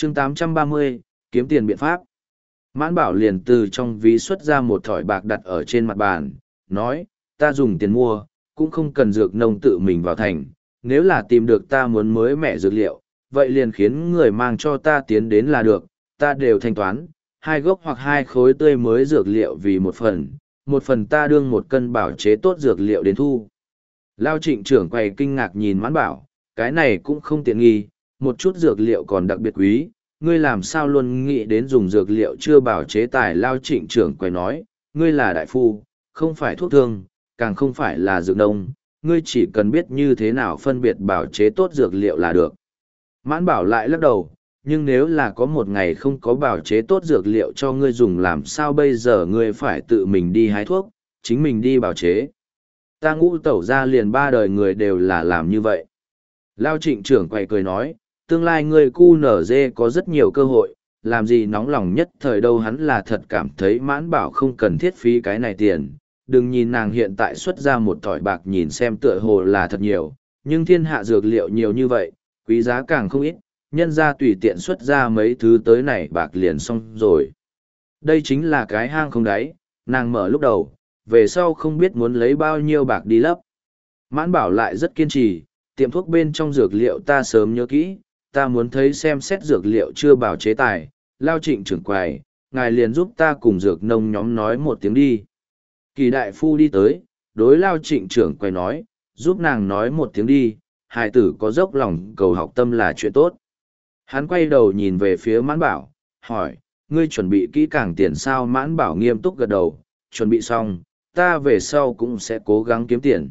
chương 830, kiếm tiền biện pháp. Mãn Bảo liền từ trong ví xuất ra một thỏi bạc đặt ở trên mặt bàn, nói, ta dùng tiền mua, cũng không cần dược nông tự mình vào thành, nếu là tìm được ta muốn mới mẻ dược liệu, vậy liền khiến người mang cho ta tiến đến là được, ta đều thanh toán, 2 gốc hoặc 2 khối tươi mới dược liệu vì một phần ta đương 1 cân bảo chế tốt dược liệu đến thu. Lao Trịnh trưởng quầy kinh ngạc nhìn Mãn Bảo, cái này cũng không tiện nghi, một chút dược liệu còn đặc biệt quý, ngươi làm sao luôn nghĩ đến dùng dược liệu chưa bảo chế tài. Lao Trịnh trưởng quầy nói, ngươi là đại phu, không phải thuốc thương, càng không phải là dược nông, ngươi chỉ cần biết như thế nào phân biệt bảo chế tốt dược liệu là được. Mãn Bảo lại lắc đầu, nhưng nếu là có một ngày không có bảo chế tốt dược liệu cho ngươi dùng, làm sao bây giờ ngươi phải tự mình đi hái thuốc, chính mình đi bảo chế. Ta Ngũ Tẩu ra liền 3 đời người đều là làm như vậy. Lao Trịnh trưởng quầy cười nói, tương lai ngươi QNZ có rất nhiều cơ hội, làm gì nóng lòng nhất thời đâu. Hắn là thật cảm thấy Mãn Bảo không cần thiết phí cái này tiền. Đừng nhìn nàng hiện tại xuất ra một thỏi bạc nhìn xem tựa hồ là thật nhiều, nhưng thiên hạ dược liệu nhiều như vậy, quý giá càng không ít, nhân ra tùy tiện xuất ra mấy thứ tới này bạc liền xong rồi. Đây chính là cái hang không đáy, nàng mở lúc đầu, về sau không biết muốn lấy bao nhiêu bạc đi lấp. Mãn Bảo lại rất kiên trì, tiệm thuốc bên trong dược liệu ta sớm nhớ kỹ, ta muốn thấy xem xét dược liệu chưa bảo chế tài. Lao Trịnh trưởng quầy, ngài liền giúp ta cùng dược nông nhóm nói một tiếng đi. Kỳ đại phu đi tới, đối Lao Trịnh trưởng quầy nói, giúp nàng nói một tiếng đi, hài tử có dốc lòng cầu học tâm là chuyện tốt. Hắn quay đầu nhìn về phía Mãn Bảo, hỏi, ngươi chuẩn bị kỹ càng tiền sao? Mãn Bảo nghiêm túc gật đầu, chuẩn bị xong, ta về sau cũng sẽ cố gắng kiếm tiền.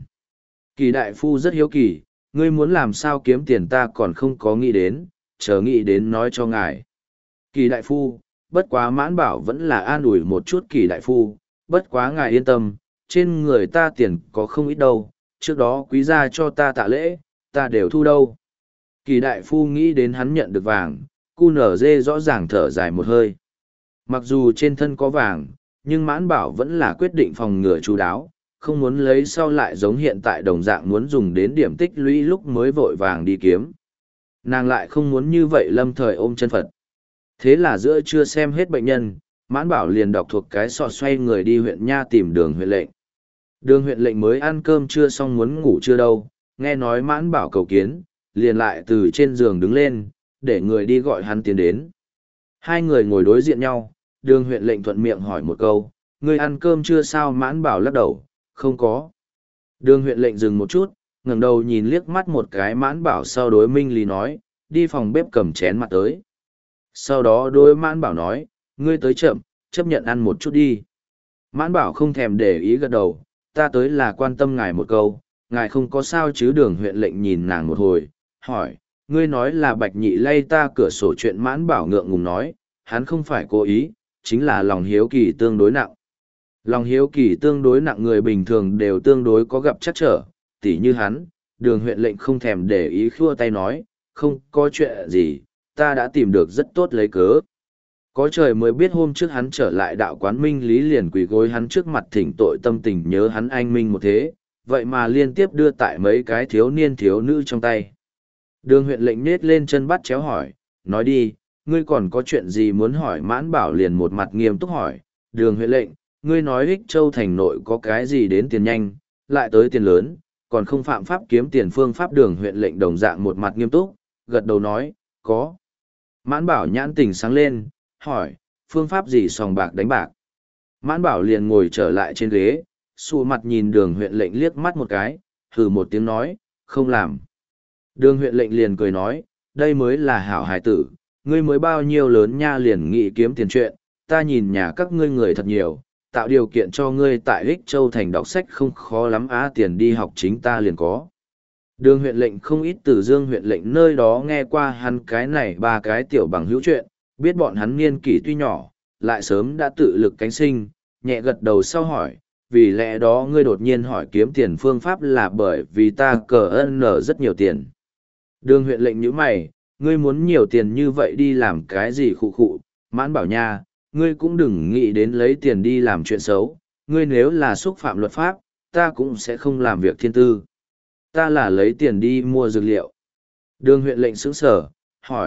Kỳ đại phu rất hiếu kỳ, ngươi muốn làm sao kiếm tiền ta còn không có nghĩ đến, chờ nghĩ đến nói cho ngài. Kỳ đại phu, bất quá Mãn Bảo vẫn là an ủi một chút Kỳ đại phu, bất quá ngài yên tâm, trên người ta tiền có không ít đâu, trước đó quý gia cho ta tạ lễ, ta đều thu đâu. Kỳ đại phu nghĩ đến hắn nhận được vàng, QNZ rõ ràng thở dài một hơi. Mặc dù trên thân có vàng, nhưng Mãn Bảo vẫn là quyết định phòng ngừa chú đáo, không muốn lấy sau lại giống hiện tại đồng dạng muốn dùng đến điểm tích lũy lúc mới vội vàng đi kiếm. Nàng lại không muốn như vậy lâm thời ôm chân Phật. Thế là giữa trưa xem hết bệnh nhân, Mãn Bảo liền đọc thuộc cái sọ xoay người đi huyện Nha tìm Đường huyện lệnh. Đường huyện lệnh mới ăn cơm trưa xong muốn ngủ chưa đâu, nghe nói Mãn Bảo cầu kiến, liền lại từ trên giường đứng lên, để người đi gọi hắn tiến đến. Hai người ngồi đối diện nhau, Đường huyện lệnh thuận miệng hỏi một câu, ngươi ăn cơm chưa sao? Mãn Bảo lắc đầu, không có. Đường huyện lệnh dừng một chút, ngẩng đầu nhìn liếc mắt một cái Mãn Bảo, sau đối Minh Lý nói, đi phòng bếp cầm chén mặt tới. Sau đó đối Mãn Bảo nói, ngươi tới chậm, chấp nhận ăn một chút đi. Mãn Bảo không thèm để ý gật đầu, ta tới là quan tâm ngài một câu, ngài không có sao chứ? Đường huyện lệnh nhìn nàng một hồi, hỏi, ngươi nói là Bạch Nhị lay ta cửa sổ chuyện. Mãn Bảo ngượng ngùng nói, hắn không phải cố ý, chính là lòng hiếu kỳ tương đối nặng. Lòng hiếu kỳ tương đối nặng người bình thường đều tương đối có gặp trắc trở, tỉ như hắn. Đường huyện lệnh không thèm để ý khua tay nói, không có chuyện gì, ta đã tìm được rất tốt lấy cớ. Có trời mới biết hôm trước hắn trở lại đạo quán Minh Lý liền quỳ gối hắn trước mặt thỉnh tội, tâm tình nhớ hắn anh Minh một thế, vậy mà liên tiếp đưa tại mấy cái thiếu niên thiếu nữ trong tay. Đường huyện lệnh nết lên chân bắt chéo hỏi, nói đi, ngươi còn có chuyện gì muốn hỏi? Mãn Bảo liền một mặt nghiêm túc hỏi, Đường huyện lệnh, ngươi nói Ích Châu thành nội có cái gì đến tiền nhanh, lại tới tiền lớn, còn không phạm pháp kiếm tiền phương pháp? Đường huyện lệnh đồng dạng một mặt nghiêm túc, gật đầu nói, có. Mãn Bảo nhãn tình sáng lên, hỏi, phương pháp gì sòng bạc đánh bạc? Mãn Bảo liền ngồi trở lại trên ghế, xù mặt nhìn đường huyện lệnh liếc mắt một cái, hừ một tiếng nói, không làm. Đường huyện lệnh liền cười nói, đây mới là hảo hài tử, ngươi mới bao nhiêu lớn nha liền nghĩ kiếm tiền chuyện, ta nhìn nhà các ngươi người thật nhiều, tạo điều kiện cho ngươi tại Ích Châu thành đọc sách không khó lắm á, tiền đi học chính ta liền có. Đường huyện lệnh không ít từ Dương huyện lệnh nơi đó nghe qua hắn cái này 3 cái tiểu bằng hữu chuyện, biết bọn hắn niên kỷ tuy nhỏ, lại sớm đã tự lực cánh sinh, nhẹ gật đầu sau hỏi, vì lẽ đó ngươi đột nhiên hỏi kiếm tiền phương pháp là bởi vì ta cờ ân nở rất nhiều tiền. Đường huyện lệnh nhíu mày, ngươi muốn nhiều tiền như vậy đi làm cái gì? Khụ khụ. Mãn Bảo nha, ngươi cũng đừng nghĩ đến lấy tiền đi làm chuyện xấu, ngươi nếu là xúc phạm luật pháp, ta cũng sẽ không làm việc thiên tư. Ta là lấy tiền đi mua dược liệu. Đường huyện lệnh sững sờ, hỏi,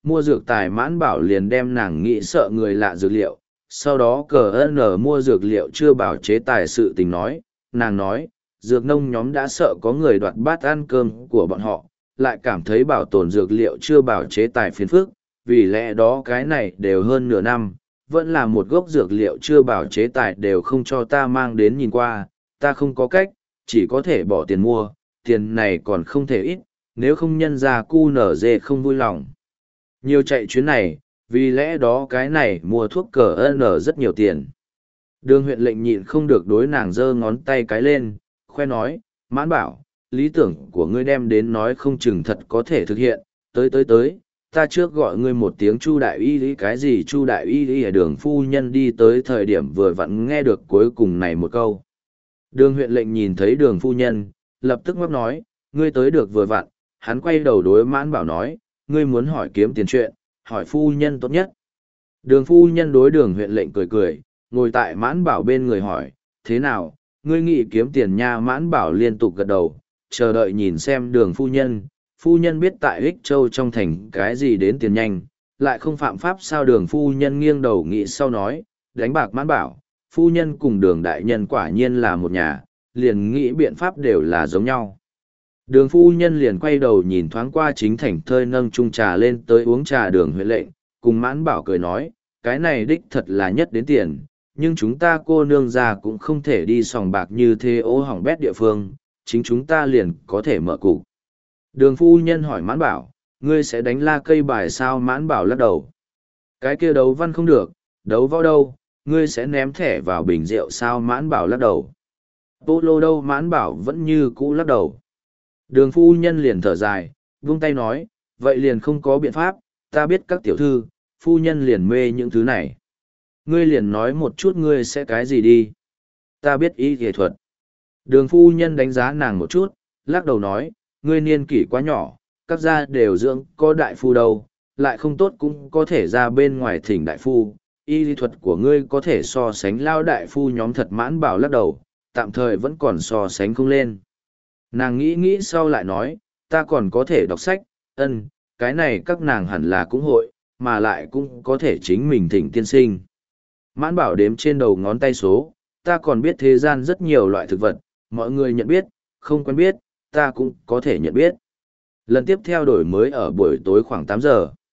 mua dược tài Mãn Bảo liền đem nàng nghĩ sợ người lạ dược liệu, sau đó CN mua dược liệu chưa bảo chế tài sự tình nói, nàng nói, dược nông nhóm đã sợ có người đoạt bát ăn cơm của bọn họ, lại cảm thấy bảo tồn dược liệu chưa bảo chế tài phiền phức, vì lẽ đó cái này đều hơn nửa năm, vẫn là một gốc dược liệu chưa bảo chế tài đều không cho ta mang đến nhìn qua, ta không có cách, chỉ có thể bỏ tiền mua, tiền này còn không thể ít, nếu không nhân ra cu nở dê không vui lòng. Nhiều chạy chuyến này, vì lẽ đó cái này mua thuốc cờ N rất nhiều tiền. Đường huyện lệnh nhịn không được đối nàng giơ ngón tay cái lên, khoe nói, Mãn Bảo, lý tưởng của ngươi đem đến nói không chừng thật có thể thực hiện, tới, ta trước gọi ngươi một tiếng Chu đại y lý cái gì Chu đại y lý ở đường phu nhân đi tới thời điểm vừa vặn nghe được cuối cùng này một câu. Đường huyện lệnh nhìn thấy đường phu nhân, lập tức ngóc nói, ngươi tới được vừa vặn, hắn quay đầu đối Mãn Bảo nói, ngươi muốn hỏi kiếm tiền chuyện, hỏi phu nhân tốt nhất. Đường phu nhân đối đường huyện lệnh cười cười, ngồi tại Mãn Bảo bên người hỏi, thế nào, ngươi nghĩ kiếm tiền nha? Mãn Bảo liên tục gật đầu, chờ đợi nhìn xem đường phu nhân biết tại Ích Châu trong thành cái gì đến tiền nhanh, lại không phạm pháp sao? Đường phu nhân nghiêng đầu nghĩ sau nói, đánh bạc Mãn Bảo, phu nhân cùng đường đại nhân quả nhiên là một nhà, liền nghĩ biện pháp đều là giống nhau. Đường phu nhân liền quay đầu nhìn thoáng qua chính thành thơi nâng chung trà lên tới uống trà đường huyện lệnh, cùng Mãn Bảo cười nói, cái này đích thật là nhất đến tiền, nhưng chúng ta cô nương già cũng không thể đi sòng bạc như thế ô hỏng bét địa phương, chính chúng ta liền có thể mở cục. Đường phu nhân hỏi Mãn Bảo, ngươi sẽ đánh la cây bài sao? Mãn Bảo lắc đầu. Cái kia đấu văn không được, đấu võ đâu, ngươi sẽ ném thẻ vào bình rượu sao? Mãn Bảo lắc đầu. Polo đâu? Mãn Bảo vẫn như cũ lắc đầu. Đường phu nhân liền thở dài, vung tay nói, vậy liền không có biện pháp, ta biết các tiểu thư, phu nhân liền mê những thứ này. Ngươi liền nói một chút ngươi sẽ cái gì đi. Ta biết y nghệ thuật. Đường phu nhân đánh giá nàng một chút, lắc đầu nói, ngươi niên kỷ quá nhỏ, các gia đều dưỡng có đại phu đâu, lại không tốt cũng có thể ra bên ngoài thỉnh đại phu. Y lý thuật của ngươi có thể so sánh lao đại phu nhóm thật. Mãn Bảo lắc đầu, tạm thời vẫn còn so sánh không lên. Nàng nghĩ sau lại nói, ta còn có thể đọc sách, cái này các nàng hẳn là cũng hội, mà lại cũng có thể chính mình thỉnh tiên sinh. Mãn Bảo đếm trên đầu ngón tay số, ta còn biết thế gian rất nhiều loại thực vật, mọi người nhận biết, không quen biết, ta cũng có thể nhận biết. Lần tiếp theo đổi mới ở buổi tối khoảng 8 giờ.